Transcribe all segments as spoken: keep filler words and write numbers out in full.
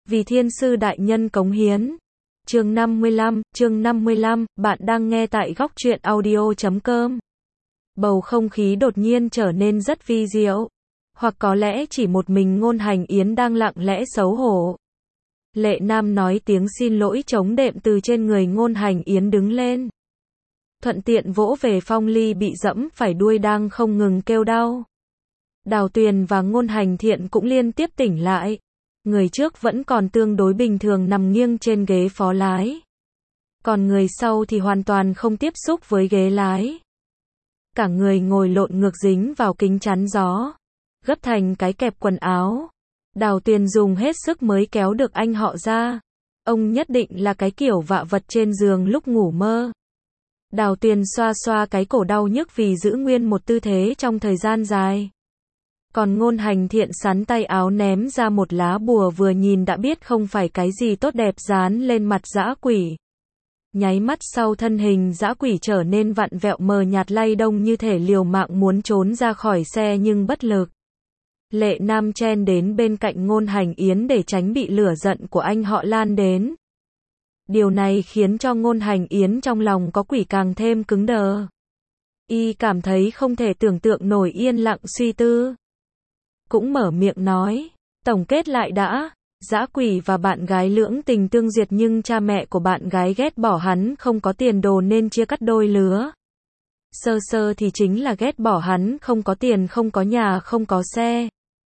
Vì thiên sư đại nhân cống hiến. Chương năm mươi lăm, chương năm mươi lăm, bạn đang nghe tại góc truyện audio chấm com. Bầu không khí đột nhiên trở nên rất vi diệu. Hoặc có lẽ chỉ một mình Ngôn Hành Yến đang lặng lẽ xấu hổ. Lệ Nam nói tiếng xin lỗi chống đệm từ trên người Ngôn Hành Yến đứng lên. Thuận tiện vỗ về Phong Ly bị dẫm phải đuôi đang không ngừng kêu đau. Đào Tuyền và Ngôn Hành Thiện cũng liên tiếp tỉnh lại. Người trước vẫn còn tương đối bình thường nằm nghiêng trên ghế phó lái. Còn người sau thì hoàn toàn không tiếp xúc với ghế lái. Cả người ngồi lộn ngược dính vào kính chắn gió. Gấp thành cái kẹp quần áo. Đào Tuyền dùng hết sức mới kéo được anh họ ra. Ông nhất định là cái kiểu vạ vật trên giường lúc ngủ mơ. Đào Tuyền xoa xoa cái cổ đau nhức vì giữ nguyên một tư thế trong thời gian dài. Còn Ngôn Hành Thiện sắn tay áo ném ra một lá bùa vừa nhìn đã biết không phải cái gì tốt đẹp dán lên mặt dã quỷ. Nháy mắt sau thân hình dã quỷ trở nên vặn vẹo mờ nhạt lay đông như thể liều mạng muốn trốn ra khỏi xe nhưng bất lực. Lệ Nam chen đến bên cạnh Ngôn Hành Yến để tránh bị lửa giận của anh họ lan đến. Điều này khiến cho Ngôn Hành Yến trong lòng có quỷ càng thêm cứng đờ. Y cảm thấy không thể tưởng tượng nổi, yên lặng suy tư. Cũng mở miệng nói, tổng kết lại đã, dã quỷ và bạn gái lưỡng tình tương duyệt nhưng cha mẹ của bạn gái ghét bỏ hắn không có tiền đồ nên chia cắt đôi lứa. Sơ sơ thì chính là ghét bỏ hắn không có tiền, không có nhà, không có xe.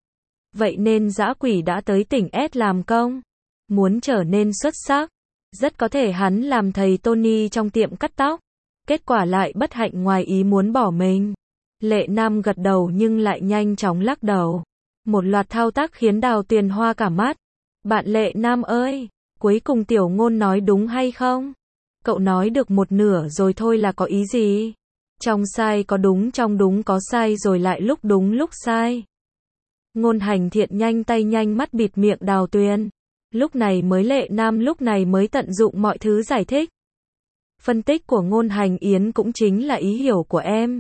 Vậy nên dã quỷ đã tới tỉnh S làm công, muốn trở nên xuất sắc. Rất có thể hắn làm thầy Tony trong tiệm cắt tóc. Kết quả lại bất hạnh ngoài ý muốn bỏ mình. Lệ Nam gật đầu nhưng lại nhanh chóng lắc đầu. Một loạt thao tác khiến Đào Tuyền hoa cả mắt. Bạn Lệ Nam ơi, cuối cùng tiểu Ngôn nói đúng hay không? Cậu nói được một nửa rồi thôi là có ý gì? Trong sai có đúng, trong đúng có sai rồi lại lúc đúng lúc sai. Ngôn Hành Thiện nhanh tay nhanh mắt bịt miệng Đào Tuyền. Lúc này mới Lệ Nam lúc này mới tận dụng mọi thứ giải thích. Phân tích của Ngôn Hành Yến cũng chính là ý hiểu của em.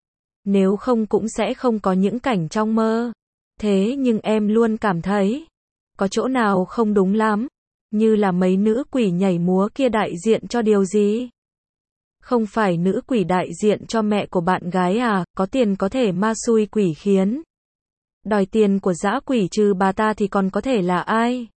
Nếu không cũng sẽ không có những cảnh trong mơ. Thế nhưng em luôn cảm thấy có chỗ nào không đúng lắm. Như là mấy nữ quỷ nhảy múa kia đại diện cho điều gì? Không phải nữ quỷ đại diện cho mẹ của bạn gái à? Có tiền có thể ma xui quỷ khiến. Đòi tiền của dã quỷ trừ bà ta thì còn có thể là ai?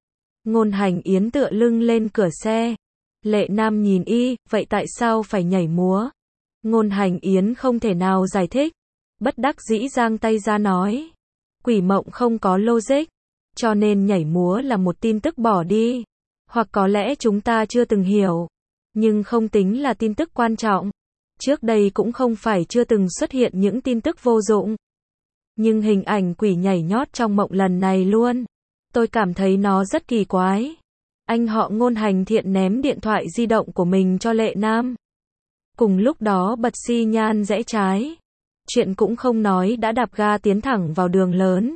Ngôn Hành Yến tựa lưng lên cửa xe. Lệ Nam nhìn y, vậy tại sao phải nhảy múa? Ngôn Hành Yến không thể nào giải thích. Bất đắc dĩ giang tay ra nói. Quỷ mộng không có logic. Cho nên nhảy múa là một tin tức bỏ đi. Hoặc có lẽ chúng ta chưa từng hiểu. Nhưng không tính là tin tức quan trọng. Trước đây cũng không phải chưa từng xuất hiện những tin tức vô dụng. Nhưng hình ảnh quỷ nhảy nhót trong mộng lần này luôn. Tôi cảm thấy nó rất kỳ quái. Anh họ Ngôn Hành Thiện ném điện thoại di động của mình cho Lệ Nam. Cùng lúc đó bật xi nhan rẽ trái. Chuyện cũng không nói đã đạp ga tiến thẳng vào đường lớn.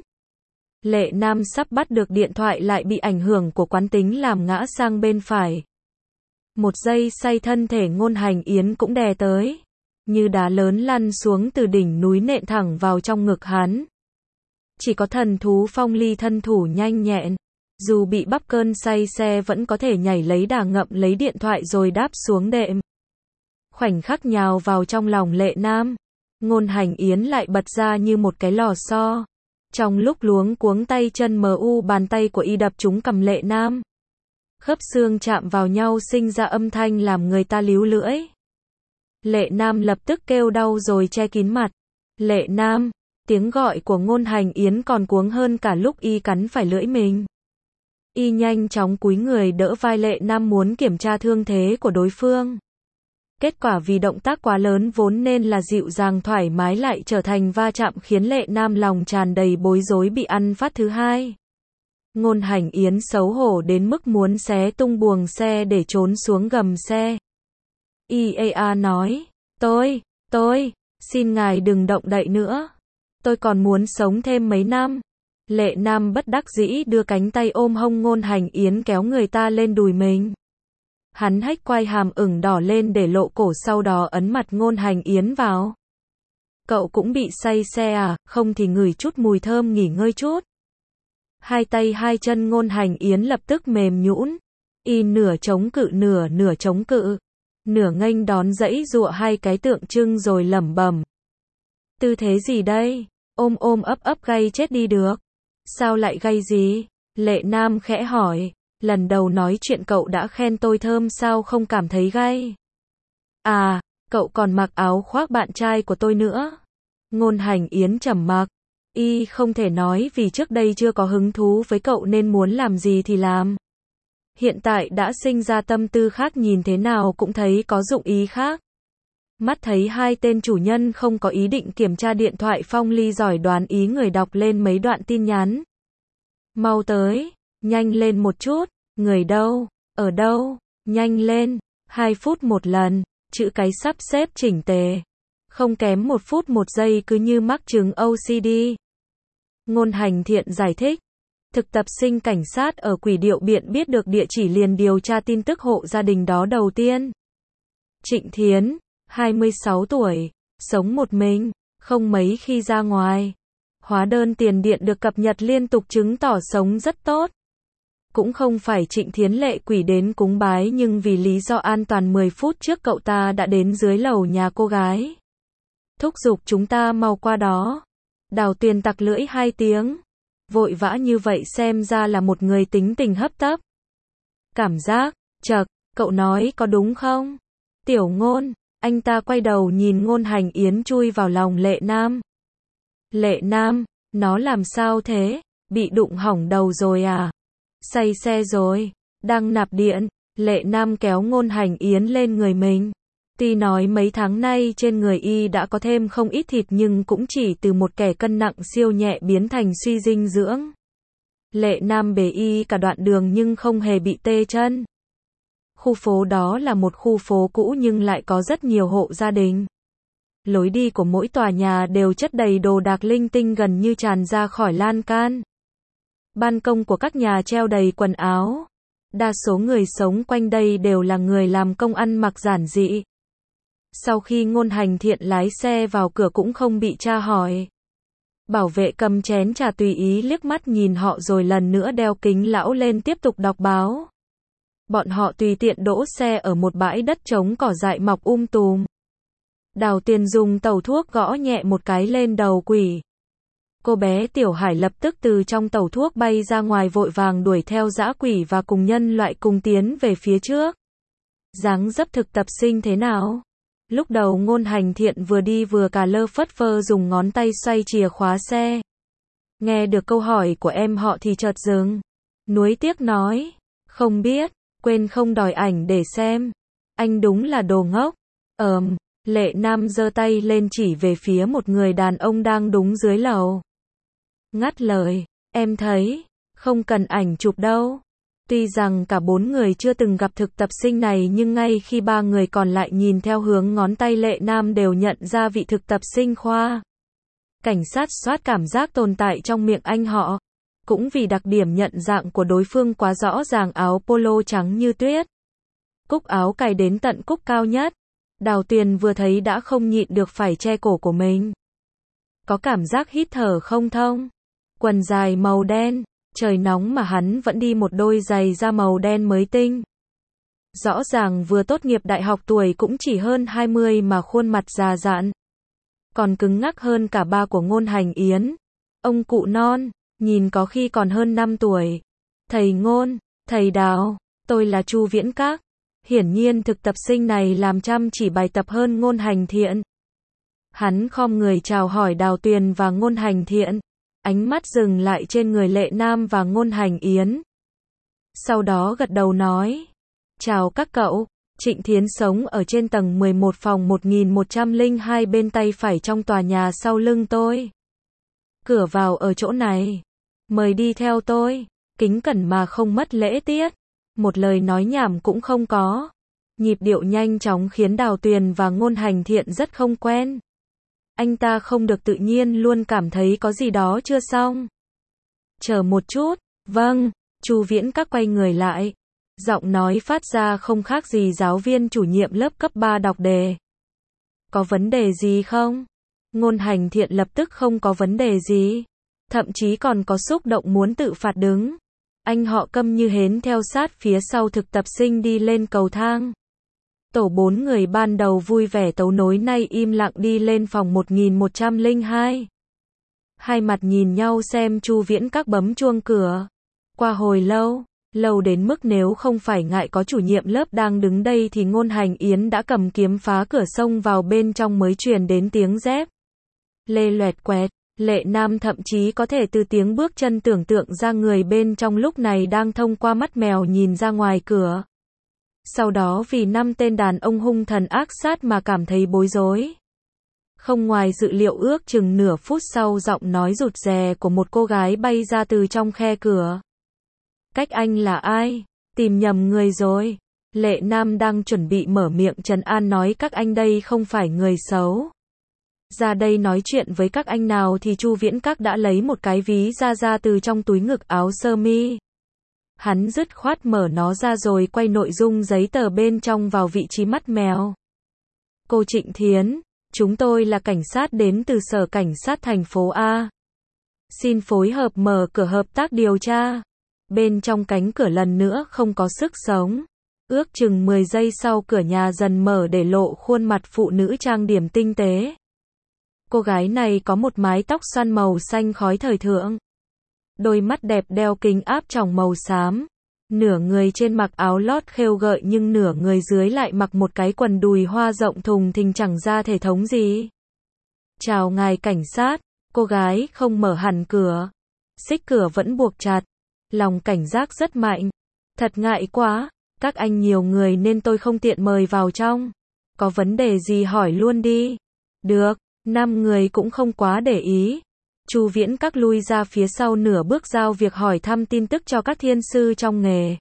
Lệ Nam sắp bắt được điện thoại lại bị ảnh hưởng của quán tính làm ngã sang bên phải. Một giây say thân thể Ngôn Hành Yến cũng đè tới. Như đá lớn lăn xuống từ đỉnh núi nện thẳng vào trong ngực hắn. Chỉ có thần thú Phong Ly thân thủ nhanh nhẹn. Dù bị bắp cơn say xe vẫn có thể nhảy lấy đà ngậm lấy điện thoại rồi đáp xuống đệm. Khoảnh khắc nhào vào trong lòng Lệ Nam. Ngôn Hành Yến lại bật ra như một cái lò xo. Trong lúc luống cuống tay chân mờ u bàn tay của y đập trúng cằm Lệ Nam. Khớp xương chạm vào nhau sinh ra âm thanh làm người ta líu lưỡi. Lệ Nam lập tức kêu đau rồi che kín mặt. Lệ Nam, tiếng gọi của Ngôn Hành Yến còn cuống hơn cả lúc y cắn phải lưỡi mình. Y nhanh chóng cúi người đỡ vai Lệ Nam muốn kiểm tra thương thế của đối phương. Kết quả vì động tác quá lớn vốn nên là dịu dàng thoải mái lại trở thành va chạm khiến Lệ Nam lòng tràn đầy bối rối bị ăn phát thứ hai. Ngôn Hành Yến xấu hổ đến mức muốn xé tung buồng xe để trốn xuống gầm xe. i a a nói, tôi, tôi, xin ngài đừng động đậy nữa. Tôi còn muốn sống thêm mấy năm. Lệ Nam bất đắc dĩ đưa cánh tay ôm hông Ngôn Hành Yến kéo người ta lên đùi mình. Hắn hách quai hàm ửng đỏ lên để lộ cổ sau đó ấn mặt Ngôn Hành Yến vào. Cậu cũng bị say xe à, không thì ngửi chút mùi thơm nghỉ ngơi chút. Hai tay hai chân Ngôn Hành Yến lập tức mềm nhũn, y nửa chống cự nửa nửa chống cự, nửa nghênh đón giãy giụa hai cái tượng trưng rồi lẩm bẩm. Tư thế gì đây? Ôm ôm ấp ấp gay chết đi được. Sao lại gay gì? Lệ Nam khẽ hỏi, lần đầu nói chuyện cậu đã khen tôi thơm sao không cảm thấy gay? À, cậu còn mặc áo khoác bạn trai của tôi nữa. Ngôn Hành Yến trầm mặc, y không thể nói vì trước đây chưa có hứng thú với cậu nên muốn làm gì thì làm. Hiện tại đã sinh ra tâm tư khác nhìn thế nào cũng thấy có dụng ý khác. Mắt thấy hai tên chủ nhân không có ý định kiểm tra điện thoại, Phong Ly giỏi đoán ý người đọc lên mấy đoạn tin nhắn. Mau tới, nhanh lên một chút, người đâu, ở đâu, nhanh lên, hai phút một lần, chữ cái sắp xếp chỉnh tề. Không kém một phút một giây cứ như mắc chứng ô xê đê. Ngôn Hành Thiện giải thích. Thực tập sinh cảnh sát ở Quỷ Điệu Biện biết được địa chỉ liền điều tra tin tức hộ gia đình đó đầu tiên. Trịnh Thiến, hai mươi sáu tuổi, sống một mình, không mấy khi ra ngoài. Hóa đơn tiền điện được cập nhật liên tục chứng tỏ sống rất tốt. Cũng không phải Trịnh Thiến lệ quỷ đến cúng bái nhưng vì lý do an toàn mười phút trước cậu ta đã đến dưới lầu nhà cô gái. Thúc giục chúng ta mau qua đó. Đào Tuyền tặc lưỡi hai tiếng. Vội vã như vậy xem ra là một người tính tình hấp tấp. Cảm giác, chậc, cậu nói có đúng không? Tiểu Ngôn, anh ta quay đầu nhìn Ngôn Hành Yến chui vào lòng Lệ Nam. Lệ Nam, nó làm sao thế? Bị đụng hỏng đầu rồi à? Say xe rồi, đang nạp điện. Lệ Nam kéo Ngôn Hành Yến lên người mình. Tuy nói mấy tháng nay trên người y đã có thêm không ít thịt nhưng cũng chỉ từ một kẻ cân nặng siêu nhẹ biến thành suy dinh dưỡng. Lệ Nam bế y cả đoạn đường nhưng không hề bị tê chân. Khu phố đó là một khu phố cũ nhưng lại có rất nhiều hộ gia đình. Lối đi của mỗi tòa nhà đều chất đầy đồ đạc linh tinh gần như tràn ra khỏi lan can. Ban công của các nhà treo đầy quần áo. Đa số người sống quanh đây đều là người làm công ăn mặc giản dị. Sau khi Ngôn Hành Thiện lái xe vào cửa cũng không bị tra hỏi. Bảo vệ cầm chén trà tùy ý liếc mắt nhìn họ rồi lần nữa đeo kính lão lên tiếp tục đọc báo. Bọn họ tùy tiện đỗ xe ở một bãi đất trống cỏ dại mọc um tùm. Đào Tuyền dùng tẩu thuốc gõ nhẹ một cái lên đầu quỷ. Cô bé Tiểu Hải lập tức từ trong tẩu thuốc bay ra ngoài vội vàng đuổi theo dã quỷ và cùng nhân loại cùng tiến về phía trước. Dáng dấp thực tập sinh thế nào? Lúc đầu Ngôn Hành Thiện vừa đi vừa cà lơ phất phơ dùng ngón tay xoay chìa khóa xe. Nghe được câu hỏi của em họ thì chợt dừng. Nuối tiếc nói. Không biết, quên không đòi ảnh để xem. Anh đúng là đồ ngốc. Ờm, Lệ Nam giơ tay lên chỉ về phía một người đàn ông đang đúng dưới lầu. Ngắt lời, em thấy, không cần ảnh chụp đâu. Tuy rằng cả bốn người chưa từng gặp thực tập sinh này nhưng ngay khi ba người còn lại nhìn theo hướng ngón tay Lệ Nam đều nhận ra vị thực tập sinh khoa cảnh sát soát cảm giác tồn tại trong miệng anh họ. Cũng vì đặc điểm nhận dạng của đối phương quá rõ ràng, áo polo trắng như tuyết. Cúc áo cài đến tận cúc cao nhất. Đào Tuyền vừa thấy đã không nhịn được phải che cổ của mình. Có cảm giác hít thở không thông. Quần dài màu đen. Trời nóng mà hắn vẫn đi một đôi giày da màu đen mới tinh. Rõ ràng vừa tốt nghiệp đại học tuổi cũng chỉ hơn hai mươi mà khuôn mặt già dặn. Còn cứng ngắc hơn cả ba của Ngôn Hành Yến. Ông cụ non, nhìn có khi còn hơn năm tuổi. Thầy Ngôn, thầy Đào, tôi là Chu Viễn Các. Hiển nhiên thực tập sinh này làm chăm chỉ bài tập hơn Ngôn Hành Thiện. Hắn khom người chào hỏi Đào Tuyền và Ngôn Hành Thiện. Ánh mắt dừng lại trên người Lệ Nam và Ngôn Hành Yến. Sau đó gật đầu nói. Chào các cậu. Trịnh Thiến sống ở trên tầng mười một phòng một nghìn một trăm lẻ hai bên tay phải trong tòa nhà sau lưng tôi. Cửa vào ở chỗ này. Mời đi theo tôi. Kính cẩn mà không mất lễ tiết. Một lời nói nhảm cũng không có. Nhịp điệu nhanh chóng khiến Đào Tuyền và Ngôn Hành Thiện rất không quen. Anh ta không được tự nhiên luôn cảm thấy có gì đó chưa xong. Chờ một chút. Vâng. Chu Viễn Các quay người lại. Giọng nói phát ra không khác gì giáo viên chủ nhiệm lớp cấp ba đọc đề. Có vấn đề gì không? Ngôn Hành Thiện lập tức không có vấn đề gì. thậm chí còn có xúc động muốn tự phạt đứng. Anh họ câm như hến theo sát phía sau thực tập sinh đi lên cầu thang. Tổ bốn người ban đầu vui vẻ tấu nối nay im lặng đi lên phòng một nghìn một trăm lẻ hai. Hai mặt nhìn nhau xem Chu Viễn Các bấm chuông cửa. Qua hồi lâu, lâu đến mức nếu không phải ngại có chủ nhiệm lớp đang đứng đây thì Ngôn Hành Yến đã cầm kiếm phá cửa xông vào bên trong mới truyền đến tiếng dép lê loẹt quẹt. Lệ Nam thậm chí có thể từ tiếng bước chân tưởng tượng ra người bên trong lúc này đang thông qua mắt mèo nhìn ra ngoài cửa. Sau đó vì năm tên đàn ông hung thần ác sát mà cảm thấy bối rối. Không ngoài dự liệu, ước chừng nửa phút sau giọng nói rụt rè của một cô gái bay ra từ trong khe cửa. Cách anh là ai? Tìm nhầm người rồi. Lệ Nam đang chuẩn bị mở miệng trấn an nói các anh đây không phải người xấu. Ra đây nói chuyện với các anh nào thì Chu Viễn Các đã lấy một cái ví da ra từ trong túi ngực áo sơ mi. Hắn dứt khoát mở nó ra rồi quay nội dung giấy tờ bên trong vào vị trí mắt mèo. Cô Trịnh Thiến, chúng tôi là cảnh sát đến từ Sở Cảnh sát thành phố A. Xin phối hợp mở cửa hợp tác điều tra. Bên trong cánh cửa lần nữa không có sức sống. Ước chừng mười giây sau cửa nhà dần mở để lộ khuôn mặt phụ nữ trang điểm tinh tế. Cô gái này có một mái tóc xoăn màu xanh khói thời thượng. Đôi mắt đẹp đeo kính áp tròng màu xám. Nửa người trên mặc áo lót khêu gợi nhưng nửa người dưới lại mặc một cái quần đùi hoa rộng thùng thình chẳng ra thể thống gì. Chào ngài cảnh sát, cô gái không mở hẳn cửa. Xích cửa vẫn buộc chặt. Lòng cảnh giác rất mạnh. Thật ngại quá, các anh nhiều người nên tôi không tiện mời vào trong. Có vấn đề gì hỏi luôn đi. Được, năm người cũng không quá để ý. Chu Viễn Các lui ra phía sau nửa bước giao việc hỏi thăm tin tức cho các thiên sư trong nghề.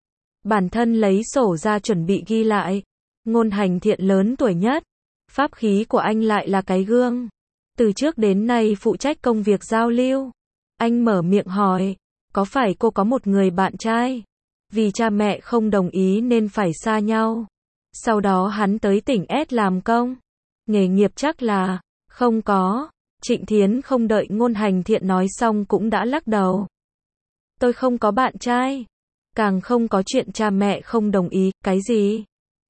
Bản thân lấy sổ ra chuẩn bị ghi lại. Ngôn Hành Thiện lớn tuổi nhất. Pháp khí của anh lại là cái gương. Từ trước đến nay phụ trách công việc giao lưu. Anh mở miệng hỏi, có phải cô có một người bạn trai? Vì cha mẹ không đồng ý nên phải xa nhau. Sau đó hắn tới tỉnh S làm công. Nghề nghiệp chắc là, không có. Trịnh Thiến không đợi Ngôn Hành Thiện nói xong cũng đã lắc đầu. Tôi không có bạn trai. Càng không có chuyện cha mẹ không đồng ý, cái gì?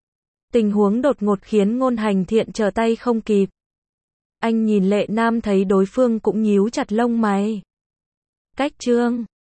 Tình huống đột ngột khiến Ngôn Hành Thiện trở tay không kịp. Anh nhìn Lệ Nam thấy đối phương cũng nhíu chặt lông mày. Cách chương